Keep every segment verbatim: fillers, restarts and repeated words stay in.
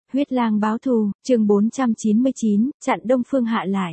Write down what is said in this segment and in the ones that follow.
Huyết lang báo thù, chương bốn trăm chín mươi chín, chặn Đông Phương Hạ lại.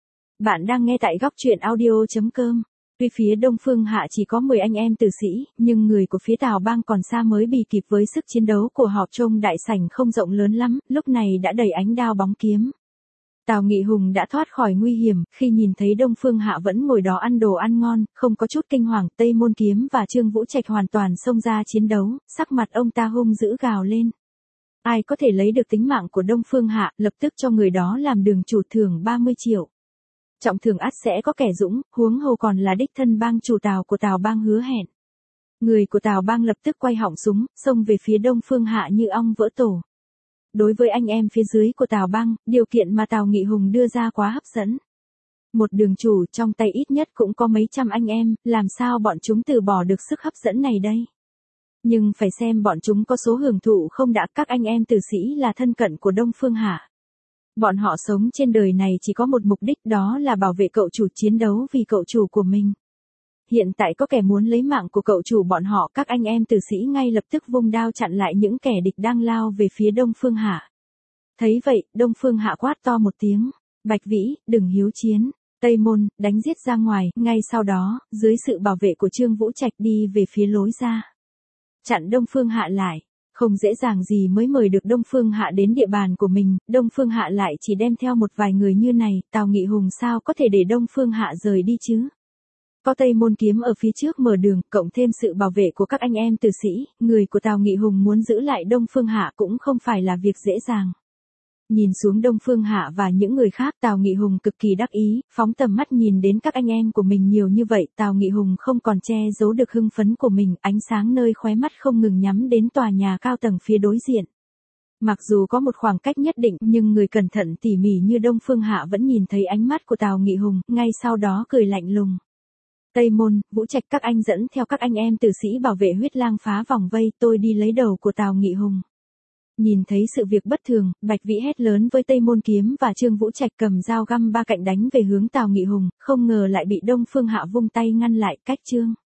Bạn đang nghe tại góc truyện audio chấm com. Tuy phía Đông Phương Hạ chỉ có mười anh em tử sĩ, nhưng người của phía Tào Bang còn xa mới bì kịp với sức chiến đấu của họ. Trong đại sảnh không rộng lớn lắm, lúc này đã đầy ánh đao bóng kiếm. Tào Nghị Hùng đã thoát khỏi nguy hiểm, khi nhìn thấy Đông Phương Hạ vẫn ngồi đó ăn đồ ăn ngon, không có chút kinh hoàng. Tây Môn Kiếm và Trương Vũ Trạch hoàn toàn xông ra chiến đấu, sắc mặt ông ta hung dữ gào lên. Ai có thể lấy được tính mạng của Đông Phương Hạ, lập tức cho người đó làm đường chủ, thưởng ba mươi triệu. Trọng thưởng ắt sẽ có kẻ dũng, huống hồ còn là đích thân bang chủ Tào của Tào Bang hứa hẹn. Người của Tào Bang lập tức quay họng súng, xông về phía Đông Phương Hạ như ong vỡ tổ. Đối với anh em phía dưới của Tào Bang, điều kiện mà Tào Nghị Hùng đưa ra quá hấp dẫn. Một đường chủ trong tay ít nhất cũng có mấy trăm anh em, làm sao bọn chúng từ bỏ được sức hấp dẫn này đây? Nhưng phải xem bọn chúng có số hưởng thụ không đã. Các anh em tử sĩ là thân cận của Đông Phương Hạ. Bọn họ sống trên đời này chỉ có một mục đích, đó là bảo vệ cậu chủ, chiến đấu vì cậu chủ của mình. Hiện tại có kẻ muốn lấy mạng của cậu chủ bọn họ, các anh em tử sĩ ngay lập tức vung đao chặn lại những kẻ địch đang lao về phía Đông Phương Hạ. Thấy vậy, Đông Phương Hạ quát to một tiếng, Bạch Vĩ, đừng hiếu chiến. Tây Môn, đánh giết ra ngoài. Ngay sau đó, dưới sự bảo vệ của Trương Vũ Trạch đi về phía lối ra. Chặn Đông Phương Hạ lại. Không dễ dàng gì mới mời được Đông Phương Hạ đến địa bàn của mình, Đông Phương Hạ lại chỉ đem theo một vài người như này, Tào Nghị Hùng sao có thể để Đông Phương Hạ rời đi chứ? Có Tây Môn Kiếm ở phía trước mở đường, cộng thêm sự bảo vệ của các anh em tử sĩ, người của Tào Nghị Hùng muốn giữ lại Đông Phương Hạ cũng không phải là việc dễ dàng. Nhìn xuống Đông Phương Hạ và những người khác, Tào Nghị Hùng cực kỳ đắc ý, phóng tầm mắt nhìn đến các anh em của mình nhiều như vậy, Tào Nghị Hùng không còn che giấu được hưng phấn của mình, ánh sáng nơi khóe mắt không ngừng nhắm đến tòa nhà cao tầng phía đối diện. Mặc dù có một khoảng cách nhất định, nhưng người cẩn thận tỉ mỉ như Đông Phương Hạ vẫn nhìn thấy ánh mắt của Tào Nghị Hùng, ngay sau đó cười lạnh lùng. Tây Môn, Vũ Trạch, các anh dẫn theo các anh em tử sĩ bảo vệ Huyết lang phá vòng vây, tôi đi lấy đầu của Tào Nghị Hùng. Nhìn thấy sự việc bất thường, Bạch Vĩ hét lớn với Tây Môn Kiếm và Trương Vũ Trạch cầm dao găm ba cạnh đánh về hướng Tào Nghị Hùng, không ngờ lại bị Đông Phương Hạ vung tay ngăn lại. Cách chương.